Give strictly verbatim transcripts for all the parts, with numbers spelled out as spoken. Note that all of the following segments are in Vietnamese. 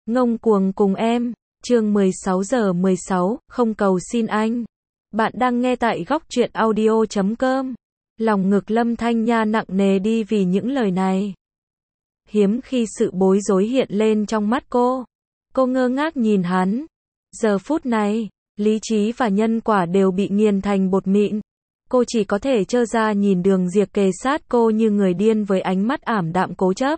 Ngông cuồng cùng em, chương mười sáu giờ mười sáu, không cầu xin anh. Bạn đang nghe tại góc truyện audio chấm com. Lòng ngực Lâm Thanh Nha nặng nề đi vì những lời này. Hiếm khi sự bối rối hiện lên trong mắt cô. Cô ngơ ngác nhìn hắn. Giờ phút này, lý trí và nhân quả đều bị nghiền thành bột mịn. Cô chỉ có thể trơ ra nhìn Đường Diệp kề sát cô như người điên với ánh mắt ảm đạm cố chấp.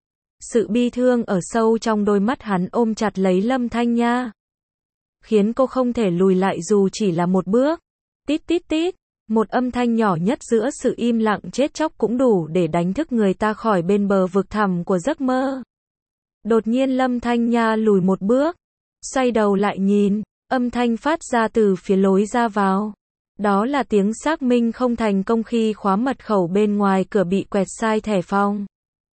Sự bi thương ở sâu trong đôi mắt hắn ôm chặt lấy Lâm Thanh Nha, khiến cô không thể lùi lại dù chỉ là một bước. Tít tít tít, một âm thanh nhỏ nhất giữa sự im lặng chết chóc cũng đủ để đánh thức người ta khỏi bên bờ vực thẳm của giấc mơ. Đột nhiên Lâm Thanh Nha lùi một bước, xoay đầu lại nhìn, âm thanh phát ra từ phía lối ra vào. Đó là tiếng xác minh không thành công khi khóa mật khẩu bên ngoài cửa bị quẹt sai thẻ phòng.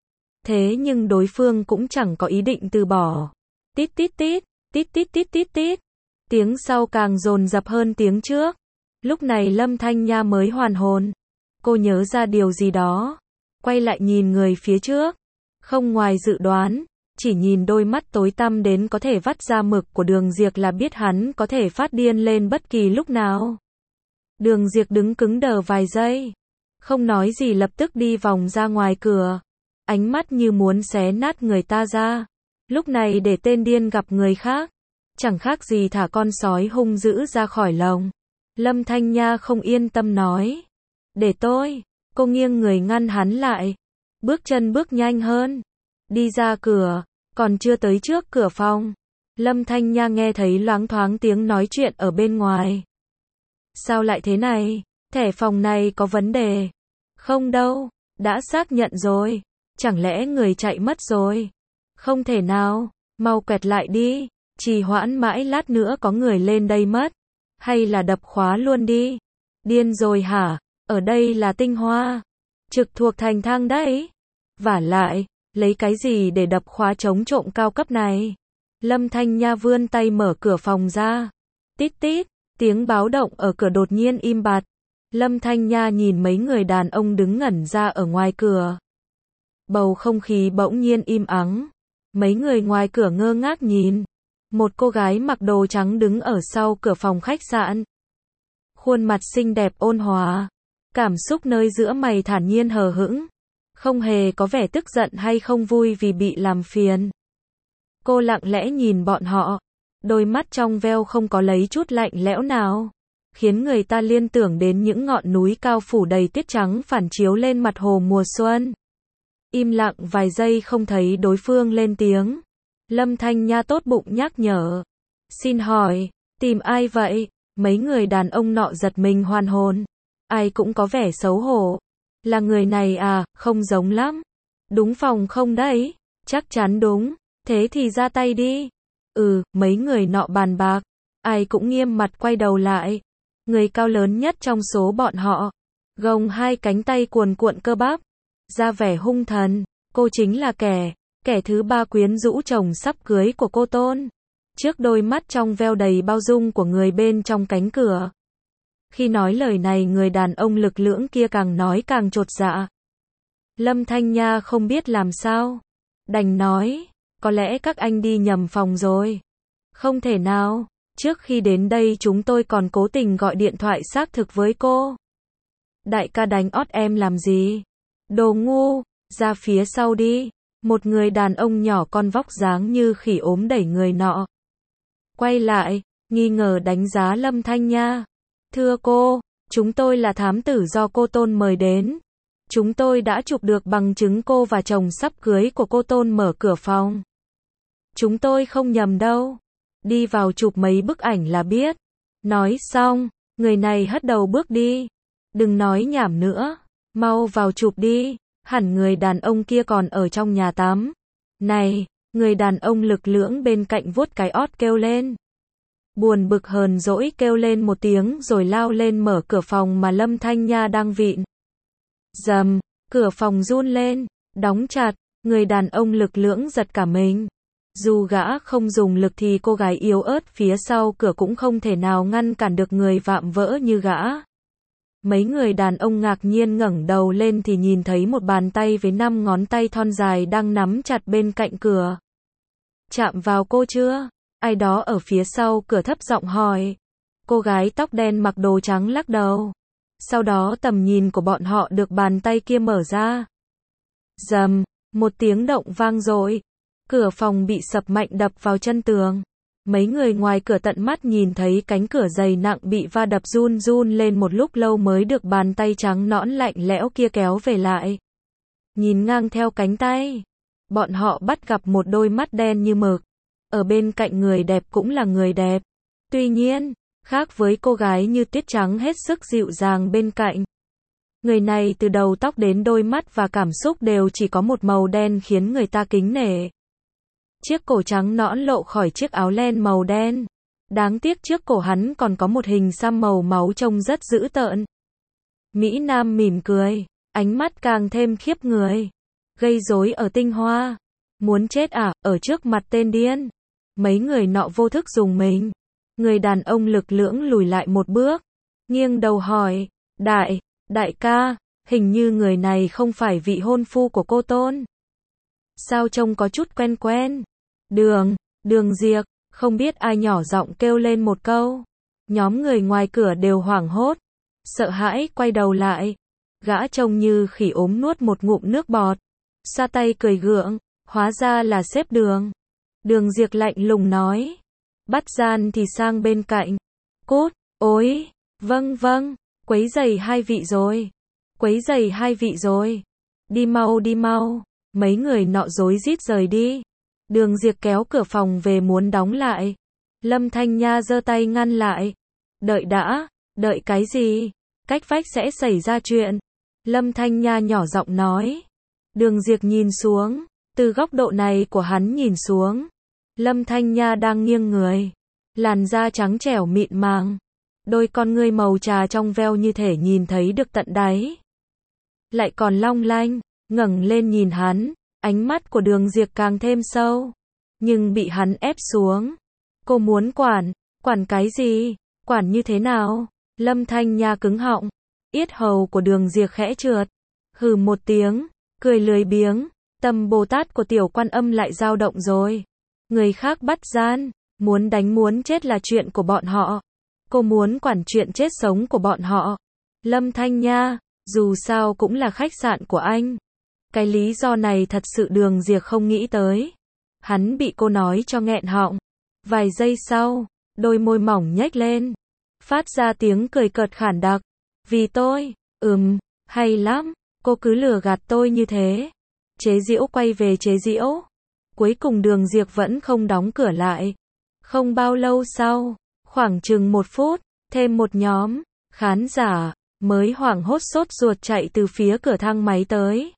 Thế nhưng đối phương cũng chẳng có ý định từ bỏ. Tít tít tít, tít tít tít tít tít. Tiếng sau càng dồn dập hơn tiếng trước. Lúc này Lâm Thanh Nha mới hoàn hồn. Cô nhớ ra điều gì đó. Quay lại nhìn người phía trước. Không ngoài dự đoán, chỉ nhìn đôi mắt tối tăm đến có thể vắt ra mực của Đường Diệp là biết hắn có thể phát điên lên bất kỳ lúc nào. Đường Diệp đứng cứng đờ vài giây. Không nói gì lập tức đi vòng ra ngoài cửa. Ánh mắt như muốn xé nát người ta ra. Lúc này để tên điên gặp người khác, chẳng khác gì thả con sói hung dữ ra khỏi lồng. Lâm Thanh Nha không yên tâm nói. Để tôi. Cô nghiêng người ngăn hắn lại. Bước chân bước nhanh hơn. Đi ra cửa. Còn chưa tới trước cửa phòng, Lâm Thanh Nha nghe thấy loáng thoáng tiếng nói chuyện ở bên ngoài. Sao lại thế này? Thẻ phòng này có vấn đề. Không đâu. Đã xác nhận rồi. Chẳng lẽ người chạy mất rồi? Không thể nào, mau quẹt lại đi, trì hoãn mãi lát nữa có người lên đây mất. Hay là đập khóa luôn đi. Điên rồi hả? Ở đây là Tinh Hoa, trực thuộc thành thang đấy. Vả lại, lấy cái gì để đập khóa chống trộm cao cấp này? Lâm Thanh Nha vươn tay mở cửa phòng ra. Tít tít, tiếng báo động ở cửa đột nhiên im bặt. Lâm Thanh Nha nhìn mấy người đàn ông đứng ngẩn ra ở ngoài cửa. Bầu không khí bỗng nhiên im ắng. Mấy người ngoài cửa ngơ ngác nhìn. Một cô gái mặc đồ trắng đứng ở sau cửa phòng khách sạn. Khuôn mặt xinh đẹp ôn hòa. Cảm xúc nơi giữa mày thản nhiên hờ hững. Không hề có vẻ tức giận hay không vui vì bị làm phiền. Cô lặng lẽ nhìn bọn họ. Đôi mắt trong veo không có lấy chút lạnh lẽo nào. Khiến người ta liên tưởng đến những ngọn núi cao phủ đầy tuyết trắng phản chiếu lên mặt hồ mùa xuân. Im lặng vài giây không thấy đối phương lên tiếng. Lâm Thanh Nha tốt bụng nhắc nhở. Xin hỏi, tìm ai vậy? Mấy người đàn ông nọ giật mình hoàn hồn. Ai cũng có vẻ xấu hổ. Là người này à, không giống lắm. Đúng phòng không đấy? Chắc chắn đúng. Thế thì ra tay đi. Ừ, mấy người nọ bàn bạc. Ai cũng nghiêm mặt quay đầu lại. Người cao lớn nhất trong số bọn họ gồng hai cánh tay cuồn cuộn cơ bắp, ra vẻ hung thần. Cô chính là kẻ, kẻ thứ ba quyến rũ chồng sắp cưới của cô Tôn. Trước đôi mắt trong veo đầy bao dung của người bên trong cánh cửa. Khi nói lời này người đàn ông lực lưỡng kia càng nói càng chột dạ. Lâm Thanh Nha không biết làm sao. Đành nói, có lẽ các anh đi nhầm phòng rồi. Không thể nào, trước khi đến đây chúng tôi còn cố tình gọi điện thoại xác thực với cô. Đại ca đánh ót em làm gì? Đồ ngu, ra phía sau đi. Một người đàn ông nhỏ con vóc dáng như khỉ ốm đẩy người nọ. Quay lại, nghi ngờ đánh giá Lâm Thanh Nha. Thưa cô, chúng tôi là thám tử do cô Tôn mời đến. Chúng tôi đã chụp được bằng chứng cô và chồng sắp cưới của cô Tôn mở cửa phòng. Chúng tôi không nhầm đâu. Đi vào chụp mấy bức ảnh là biết. Nói xong, người này hất đầu bước đi. Đừng nói nhảm nữa. Mau vào chụp đi. Hẳn người đàn ông kia còn ở trong nhà tắm. Này, người đàn ông lực lưỡng bên cạnh vuốt cái ót kêu lên. Buồn bực hờn dỗi kêu lên một tiếng rồi lao lên mở cửa phòng mà Lâm Thanh Nha đang vịn. Rầm, cửa phòng run lên, đóng chặt, người đàn ông lực lưỡng giật cả mình. Dù gã không dùng lực thì cô gái yếu ớt phía sau cửa cũng không thể nào ngăn cản được người vạm vỡ như gã. Mấy người đàn ông ngạc nhiên ngẩng đầu lên thì nhìn thấy một bàn tay với năm ngón tay thon dài đang nắm chặt bên cạnh cửa. Chạm vào cô chưa? Ai đó ở phía sau cửa thấp giọng hỏi. Cô gái tóc đen mặc đồ trắng lắc đầu. Sau đó tầm nhìn của bọn họ được bàn tay kia mở ra. Rầm, một tiếng động vang dội. Cửa phòng bị sập mạnh đập vào chân tường. Mấy người ngoài cửa tận mắt nhìn thấy cánh cửa dày nặng bị va đập run run lên một lúc lâu mới được bàn tay trắng nõn lạnh lẽo kia kéo về lại. Nhìn ngang theo cánh tay, bọn họ bắt gặp một đôi mắt đen như mực. Ở bên cạnh người đẹp cũng là người đẹp. Tuy nhiên, khác với cô gái như tuyết trắng hết sức dịu dàng bên cạnh. Người này từ đầu tóc đến đôi mắt và cảm xúc đều chỉ có một màu đen khiến người ta kính nể. Chiếc cổ trắng nõn lộ khỏi chiếc áo len màu đen. Đáng tiếc trước cổ hắn còn có một hình xăm màu máu trông rất dữ tợn. Mỹ Nam mỉm cười, ánh mắt càng thêm khiếp người. Gây rối ở tinh hoa. Muốn chết à, ở trước mặt tên điên. Mấy người nọ vô thức dùng mình. Người đàn ông lực lưỡng lùi lại một bước. Nghiêng đầu hỏi, đại, đại ca, hình như người này không phải vị hôn phu của cô Tôn. Sao trông có chút quen quen. Đường, Đường Diệp, không biết ai nhỏ giọng kêu lên một câu. Nhóm người ngoài cửa đều hoảng hốt. Sợ hãi quay đầu lại. Gã trông như khỉ ốm nuốt một ngụm nước bọt. Xoa tay cười gượng, hóa ra là sếp Đường. Đường Diệp lạnh lùng nói. Bắt gian thì sang bên cạnh. Cút, ối, vâng vâng, quấy giày hai vị rồi. Quấy giày hai vị rồi. Đi mau đi mau. Mấy người nọ rối rít rời đi. Đường Diệp kéo cửa phòng về muốn đóng lại. Lâm Thanh Nha giơ tay ngăn lại. Đợi đã, đợi cái gì? Cách vách sẽ xảy ra chuyện. Lâm Thanh Nha nhỏ giọng nói. Đường Diệp nhìn xuống. Từ góc độ này của hắn nhìn xuống. Lâm Thanh Nha đang nghiêng người. Làn da trắng trẻo mịn màng. Đôi con ngươi màu trà trong veo như thể nhìn thấy được tận đáy. Lại còn long lanh. Ngẩng lên nhìn hắn, ánh mắt của Đường Diệp càng thêm sâu, nhưng bị hắn ép xuống. Cô muốn quản, quản cái gì, quản như thế nào? Lâm Thanh Nha cứng họng, yết hầu của Đường Diệp khẽ trượt, hừ một tiếng, cười lười biếng, tâm Bồ Tát của tiểu Quan Âm lại dao động rồi. Người khác bắt gian, muốn đánh muốn chết là chuyện của bọn họ. Cô muốn quản chuyện chết sống của bọn họ. Lâm Thanh Nha, dù sao cũng là khách sạn của anh. Cái lý do này thật sự Đường Diệp không nghĩ tới. Hắn bị cô nói cho nghẹn họng. Vài giây sau, đôi môi mỏng nhếch lên. Phát ra tiếng cười cợt khản đặc. Vì tôi, ừm, hay lắm, cô cứ lừa gạt tôi như thế. Chế giễu quay về chế giễu. Cuối cùng Đường Diệp vẫn không đóng cửa lại. Không bao lâu sau, khoảng chừng một phút, thêm một nhóm khán giả mới hoảng hốt sốt ruột chạy từ phía cửa thang máy tới.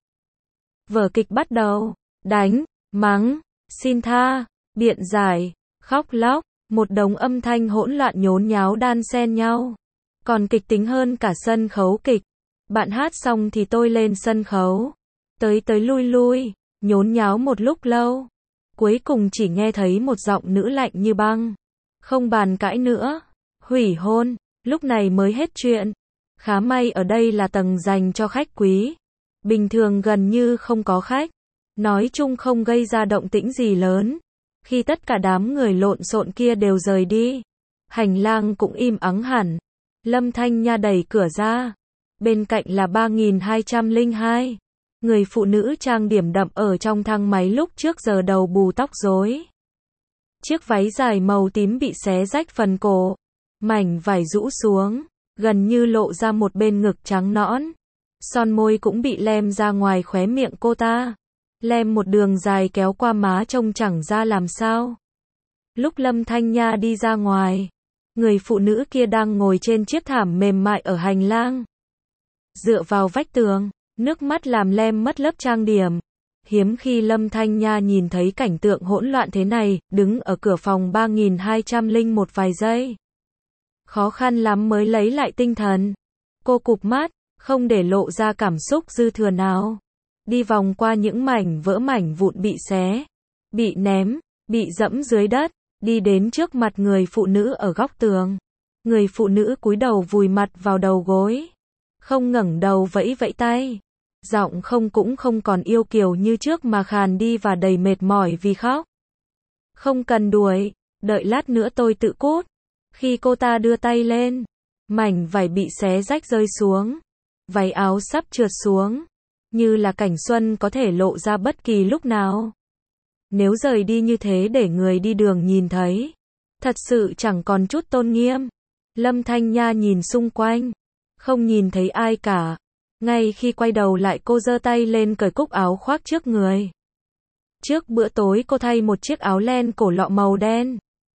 Vở kịch bắt đầu, đánh, mắng, xin tha, biện giải, khóc lóc, một đống âm thanh hỗn loạn nhốn nháo đan xen nhau. Còn kịch tính hơn cả sân khấu kịch. Bạn hát xong thì tôi lên sân khấu. Tới tới lui lui, nhốn nháo một lúc lâu. Cuối cùng chỉ nghe thấy một giọng nữ lạnh như băng. Không bàn cãi nữa. Hủy hôn, lúc này mới hết chuyện. Khá may ở đây là tầng dành cho khách quý. Bình thường gần như không có khách. Nói chung không gây ra động tĩnh gì lớn. Khi tất cả đám người lộn xộn kia đều rời đi, hành lang cũng im ắng hẳn. Lâm Thanh Nha đẩy cửa ra. Bên cạnh là ba nghìn hai trăm lẻ hai. Người phụ nữ trang điểm đậm ở trong thang máy lúc trước giờ đầu bù tóc rối. Chiếc váy dài màu tím bị xé rách phần cổ. Mảnh vải rũ xuống, gần như lộ ra một bên ngực trắng nõn. Son môi cũng bị lem ra ngoài khóe miệng cô ta. Lem một đường dài kéo qua má trông chẳng ra làm sao. Lúc Lâm Thanh Nha đi ra ngoài, người phụ nữ kia đang ngồi trên chiếc thảm mềm mại ở hành lang. Dựa vào vách tường, nước mắt làm lem mất lớp trang điểm. Hiếm khi Lâm Thanh Nha nhìn thấy cảnh tượng hỗn loạn thế này, đứng ở cửa phòng ba nghìn hai trăm lẻ một vài giây. Khó khăn lắm mới lấy lại tinh thần. Cô cụp mắt, không để lộ ra cảm xúc dư thừa nào. Đi vòng qua những mảnh vỡ mảnh vụn bị xé, bị ném, bị dẫm dưới đất, đi đến trước mặt người phụ nữ ở góc tường. Người phụ nữ cúi đầu vùi mặt vào đầu gối, không ngẩng đầu vẫy vẫy tay. Giọng không cũng không còn yêu kiều như trước mà khàn đi và đầy mệt mỏi vì khóc. Không cần đuổi, đợi lát nữa tôi tự cút. Khi cô ta đưa tay lên, mảnh vải bị xé rách rơi xuống. Váy áo sắp trượt xuống, như là cảnh xuân có thể lộ ra bất kỳ lúc nào. Nếu rời đi như thế để người đi đường nhìn thấy, thật sự chẳng còn chút tôn nghiêm. Lâm Thanh Nha nhìn xung quanh, không nhìn thấy ai cả. Ngay khi quay đầu lại cô giơ tay lên cởi cúc áo khoác trước người. Trước bữa tối cô thay một chiếc áo len cổ lọ màu đen.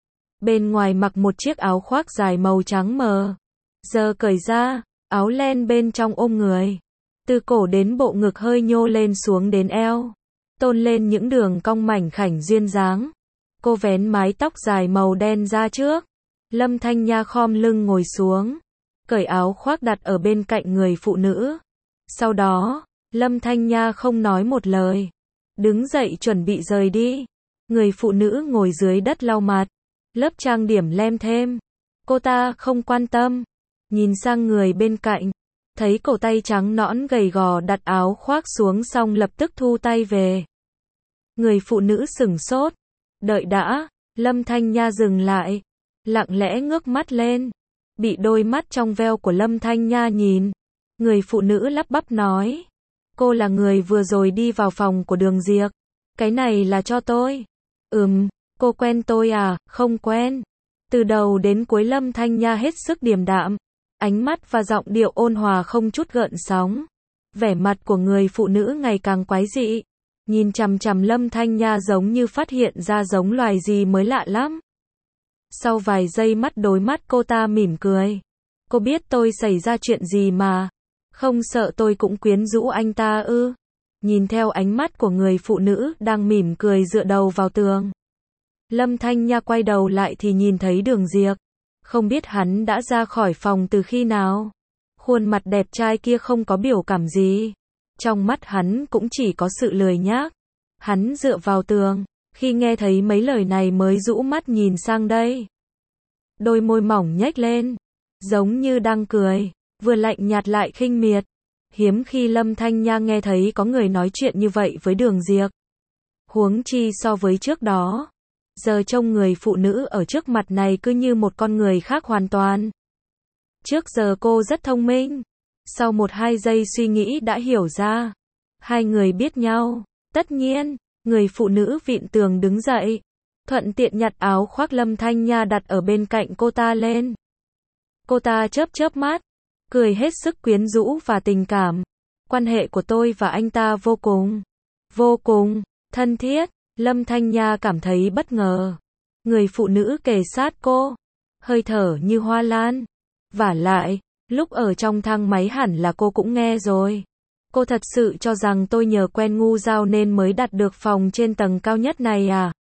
Bên ngoài mặc một chiếc áo khoác dài màu trắng mờ. Giờ cởi ra, áo len bên trong ôm người. Từ cổ đến bộ ngực hơi nhô lên xuống đến eo. Tôn lên những đường cong mảnh khảnh duyên dáng. Cô vén mái tóc dài màu đen ra trước. Lâm Thanh Nha khom lưng ngồi xuống. Cởi áo khoác đặt ở bên cạnh người phụ nữ. Sau đó, Lâm Thanh Nha không nói một lời. Đứng dậy chuẩn bị rời đi. Người phụ nữ ngồi dưới đất lau mặt. Lớp trang điểm lem thêm. Cô ta không quan tâm. Nhìn sang người bên cạnh. Thấy cổ tay trắng nõn gầy gò đặt áo khoác xuống xong lập tức thu tay về. Người phụ nữ sửng sốt. Đợi đã. Lâm Thanh Nha dừng lại. Lặng lẽ ngước mắt lên. Bị đôi mắt trong veo của Lâm Thanh Nha nhìn. Người phụ nữ lắp bắp nói. Cô là người vừa rồi đi vào phòng của Đường Diệc. Cái này là cho tôi. Ừm, cô quen tôi à? Không quen. Từ đầu đến cuối Lâm Thanh Nha hết sức điềm đạm. Ánh mắt và giọng điệu ôn hòa không chút gợn sóng. Vẻ mặt của người phụ nữ ngày càng quái dị. Nhìn chằm chằm Lâm Thanh Nha giống như phát hiện ra giống loài gì mới lạ lắm. Sau vài giây mắt đối mắt cô ta mỉm cười. Cô biết tôi xảy ra chuyện gì mà. Không sợ tôi cũng quyến rũ anh ta ư? Nhìn theo ánh mắt của người phụ nữ đang mỉm cười dựa đầu vào tường. Lâm Thanh Nha quay đầu lại thì nhìn thấy Đường Diệc. Không biết hắn đã ra khỏi phòng từ khi nào. Khuôn mặt đẹp trai kia không có biểu cảm gì. Trong mắt hắn cũng chỉ có sự lười nhác. Hắn dựa vào tường. Khi nghe thấy mấy lời này mới rũ mắt nhìn sang đây. Đôi môi mỏng nhếch lên. Giống như đang cười. Vừa lạnh nhạt lại khinh miệt. Hiếm khi Lâm Thanh Nha nghe thấy có người nói chuyện như vậy với Đường Diệc. Huống chi so với trước đó. Giờ trông người phụ nữ ở trước mặt này cứ như một con người khác hoàn toàn. Trước giờ cô rất thông minh. Sau một hai giây suy nghĩ đã hiểu ra. Hai người biết nhau. Tất nhiên, người phụ nữ vịn tường đứng dậy. Thuận tiện nhặt áo khoác Lâm Thanh Nha đặt ở bên cạnh cô ta lên. Cô ta chớp chớp mắt. Cười hết sức quyến rũ và tình cảm. Quan hệ của tôi và anh ta vô cùng, vô cùng thân thiết. Lâm Thanh Nha cảm thấy bất ngờ. Người phụ nữ kề sát cô, hơi thở như hoa lan. Vả lại, lúc ở trong thang máy hẳn là cô cũng nghe rồi. Cô thật sự cho rằng tôi nhờ quen ngu giao nên mới đặt được phòng trên tầng cao nhất này à?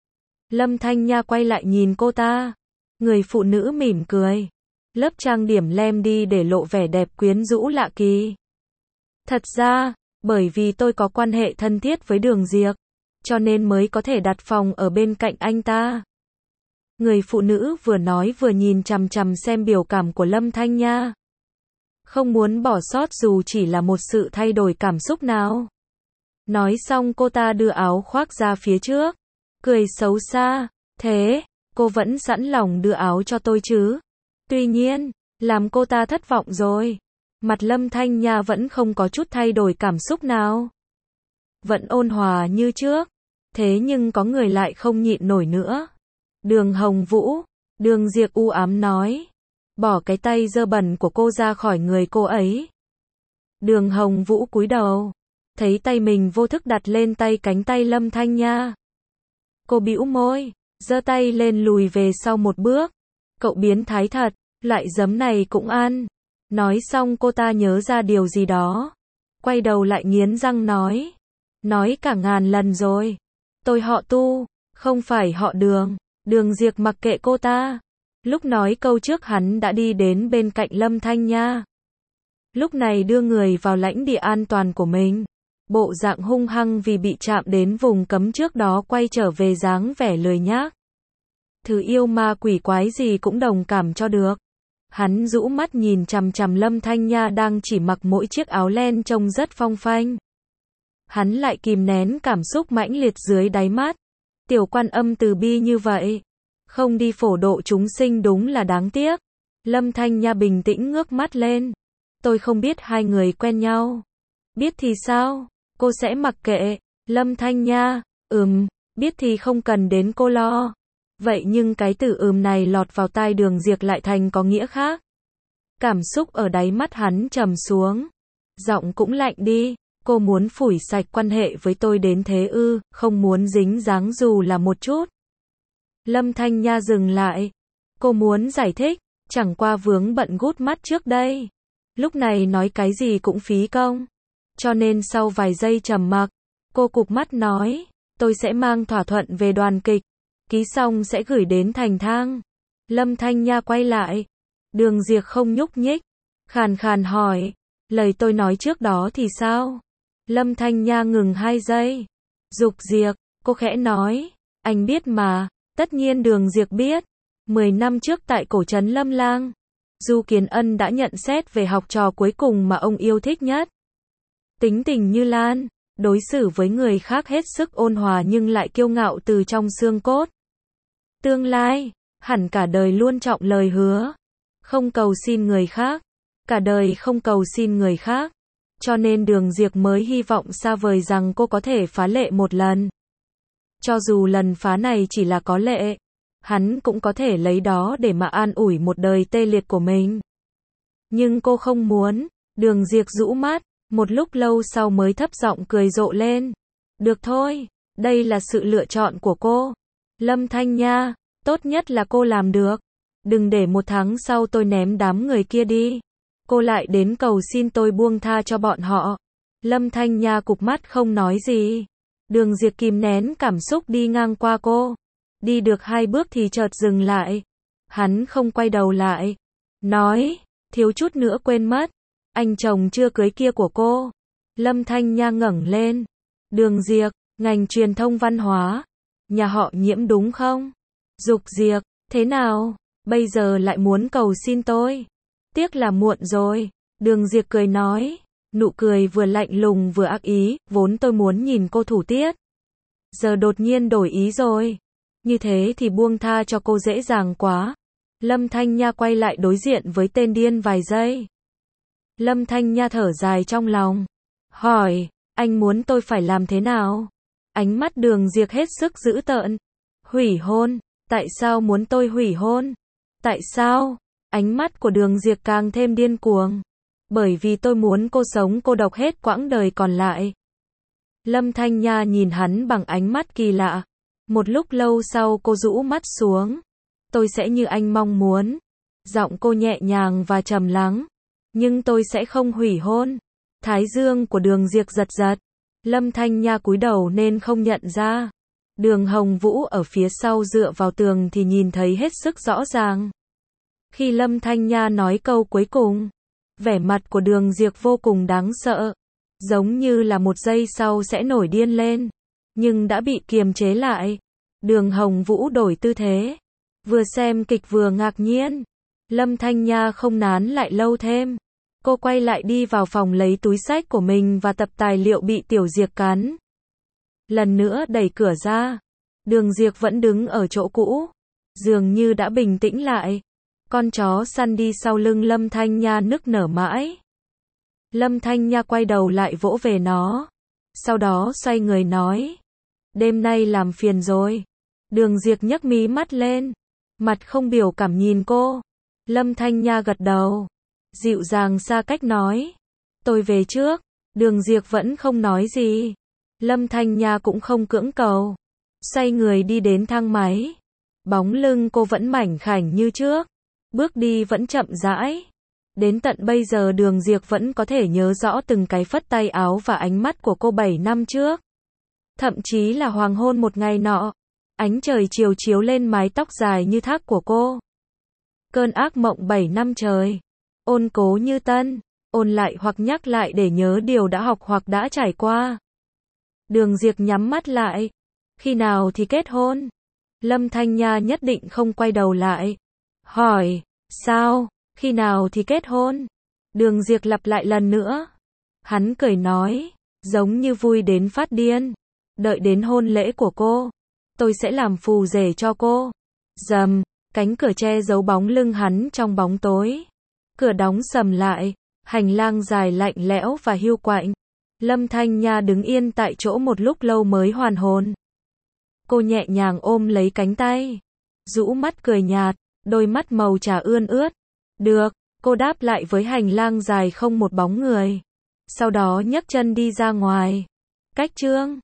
Lâm Thanh Nha quay lại nhìn cô ta. Người phụ nữ mỉm cười. Lớp trang điểm lem đi để lộ vẻ đẹp quyến rũ lạ kỳ. Thật ra, bởi vì tôi có quan hệ thân thiết với Đường Diệc, cho nên mới có thể đặt phòng ở bên cạnh anh ta. Người phụ nữ vừa nói vừa nhìn chằm chằm xem biểu cảm của Lâm Thanh Nha. Không muốn bỏ sót dù chỉ là một sự thay đổi cảm xúc nào. Nói xong cô ta đưa áo khoác ra phía trước. Cười xấu xa. Thế, cô vẫn sẵn lòng đưa áo cho tôi chứ? Tuy nhiên, làm cô ta thất vọng rồi. Mặt Lâm Thanh Nha vẫn không có chút thay đổi cảm xúc nào. Vẫn ôn hòa như trước. Thế nhưng có người lại không nhịn nổi nữa. Đường Hồng Vũ. Đường Diệc u ám nói. Bỏ cái tay dơ bẩn của cô ra khỏi người cô ấy. Đường Hồng Vũ cúi đầu. Thấy tay mình vô thức đặt lên tay cánh tay Lâm Thanh Nha. Cô bĩu môi. Giơ tay lên lùi về sau một bước. Cậu biến thái thật. Loại giấm này cũng ăn. Nói xong cô ta nhớ ra điều gì đó. Quay đầu lại nghiến răng nói. Nói cả ngàn lần rồi. Tôi họ Tu, không phải họ Đường. Đường Diệc mặc kệ cô ta. Lúc nói câu trước hắn đã đi đến bên cạnh Lâm Thanh Nha. Lúc này đưa người vào lãnh địa an toàn của mình. Bộ dạng hung hăng vì bị chạm đến vùng cấm trước đó quay trở về dáng vẻ lười nhác. Thứ yêu ma quỷ quái gì cũng đồng cảm cho được. Hắn rũ mắt nhìn chằm chằm Lâm Thanh Nha đang chỉ mặc mỗi chiếc áo len trông rất phong phanh. Hắn lại kìm nén cảm xúc mãnh liệt dưới đáy mắt. Tiểu Quan Âm từ bi như vậy, không đi phổ độ chúng sinh đúng là đáng tiếc. Lâm Thanh Nha bình tĩnh ngước mắt lên. Tôi không biết hai người quen nhau. Biết thì sao? Cô sẽ mặc kệ. Lâm Thanh Nha, ừm, biết thì không cần đến cô lo. Vậy nhưng cái từ ừm này lọt vào tai Đường Diệp lại thành có nghĩa khác. Cảm xúc ở đáy mắt hắn trầm xuống. Giọng cũng lạnh đi. Cô muốn phủi sạch quan hệ với tôi đến thế ư, không muốn dính dáng dù là một chút. Lâm Thanh Nha dừng lại. Cô muốn giải thích, chẳng qua vướng bận gút mắt trước đây. Lúc này nói cái gì cũng phí công. Cho nên sau vài giây trầm mặc, cô cụp mắt nói, tôi sẽ mang thỏa thuận về đoàn kịch. Ký xong sẽ gửi đến Thành Thang. Lâm Thanh Nha quay lại. Đường Diệp không nhúc nhích. Khàn khàn hỏi, lời tôi nói trước đó thì sao? Lâm Thanh Nha ngừng hai giây. Dục Diệp, cô khẽ nói, anh biết mà. Tất nhiên Đường Diệp biết. Mười năm trước tại cổ trấn Lâm Lang, Du Kiến Ân đã nhận xét về học trò cuối cùng mà ông yêu thích nhất. Tính tình như Lan, đối xử với người khác hết sức ôn hòa nhưng lại kiêu ngạo từ trong xương cốt. Tương lai, hẳn cả đời luôn trọng lời hứa, không cầu xin người khác, cả đời không cầu xin người khác. Cho nên Đường Diệp mới hy vọng xa vời rằng cô có thể phá lệ một lần. Cho dù lần phá này chỉ là có lệ, hắn cũng có thể lấy đó để mà an ủi một đời tê liệt của mình. Nhưng cô không muốn. Đường Diệp rũ mắt, một lúc lâu sau mới thấp giọng cười rộ lên. Được thôi, đây là sự lựa chọn của cô. Lâm Thanh Nha, tốt nhất là cô làm được. Đừng để một tháng sau tôi ném đám người kia đi. Cô lại đến cầu xin tôi buông tha cho bọn họ. Lâm Thanh Nha cụp mắt không nói gì. Đường Diệp kìm nén cảm xúc đi ngang qua cô. Đi được hai bước thì chợt dừng lại. Hắn không quay đầu lại. Nói, thiếu chút nữa quên mất. Anh chồng chưa cưới kia của cô. Lâm Thanh Nha ngẩng lên. Đường Diệp, ngành truyền thông văn hóa. Nhà họ Nhiễm đúng không? Dục Diệp, thế nào? Bây giờ lại muốn cầu xin tôi. Tiếc là muộn rồi. Đường Diệp cười nói. Nụ cười vừa lạnh lùng vừa ác ý. Vốn tôi muốn nhìn cô thủ tiết. Giờ đột nhiên đổi ý rồi. Như thế thì buông tha cho cô dễ dàng quá. Lâm Thanh Nha quay lại đối diện với tên điên vài giây. Lâm Thanh Nha thở dài trong lòng. Hỏi, anh muốn tôi phải làm thế nào? Ánh mắt Đường Diệp hết sức dữ tợn. Hủy hôn, tại sao muốn tôi hủy hôn? Tại sao? Ánh mắt của Đường Diệp càng thêm điên cuồng. Bởi vì tôi muốn cô sống cô độc hết quãng đời còn lại. Lâm Thanh Nha nhìn hắn bằng ánh mắt kỳ lạ. Một lúc lâu sau cô rũ mắt xuống. Tôi sẽ như anh mong muốn. Giọng cô nhẹ nhàng và trầm lắng. Nhưng tôi sẽ không hủy hôn. Thái dương của Đường Diệp giật giật. Lâm Thanh Nha cúi đầu nên không nhận ra. Đường Hồng Vũ ở phía sau dựa vào tường thì nhìn thấy hết sức rõ ràng. Khi Lâm Thanh Nha nói câu cuối cùng, vẻ mặt của Đường Diệp vô cùng đáng sợ. Giống như là một giây sau sẽ nổi điên lên. Nhưng đã bị kiềm chế lại. Đường Hồng Vũ đổi tư thế. Vừa xem kịch vừa ngạc nhiên. Lâm Thanh Nha không nán lại lâu thêm. Cô quay lại đi vào phòng lấy túi xách của mình và tập tài liệu bị Tiểu Diệp cắn. Lần nữa đẩy cửa ra. Đường Diệp vẫn đứng ở chỗ cũ. Dường như đã bình tĩnh lại. Con chó săn đi sau lưng Lâm Thanh Nha nức nở mãi. Lâm Thanh Nha quay đầu lại vỗ về nó. Sau đó xoay người nói. Đêm nay làm phiền rồi. Đường Diệp nhấc mí mắt lên. Mặt không biểu cảm nhìn cô. Lâm Thanh Nha gật đầu. Dịu dàng xa cách nói. Tôi về trước. Đường Diệp vẫn không nói gì. Lâm Thanh Nha cũng không cưỡng cầu. Xoay người đi đến thang máy. Bóng lưng cô vẫn mảnh khảnh như trước. Bước đi vẫn chậm rãi. Đến tận bây giờ Đường Diệp vẫn có thể nhớ rõ từng cái phất tay áo và ánh mắt của cô bảy năm trước. Thậm chí là hoàng hôn một ngày nọ. Ánh trời chiều chiếu lên mái tóc dài như thác của cô. Cơn ác mộng bảy năm trời. Ôn cố như tân. Ôn lại hoặc nhắc lại để nhớ điều đã học hoặc đã trải qua. Đường Diệp nhắm mắt lại. Khi nào thì kết hôn? Lâm Thanh Nha nhất định không quay đầu lại. Hỏi, sao? Khi nào thì kết hôn? Đường Diệp lặp lại lần nữa. Hắn cười nói, giống như vui đến phát điên. Đợi đến hôn lễ của cô. tôi sẽ làm phù rể cho cô. Rầm, cánh cửa che giấu bóng lưng hắn trong bóng tối. Cửa đóng sầm lại, hành lang dài lạnh lẽo và hiu quạnh. Lâm Thanh Nha đứng yên tại chỗ một lúc lâu mới hoàn hồn. Cô nhẹ nhàng ôm lấy cánh tay, rũ mắt cười nhạt, đôi mắt màu trà ươn ướt. Được, cô đáp lại với hành lang dài không một bóng người. Sau đó nhấc chân đi ra ngoài. Cách chương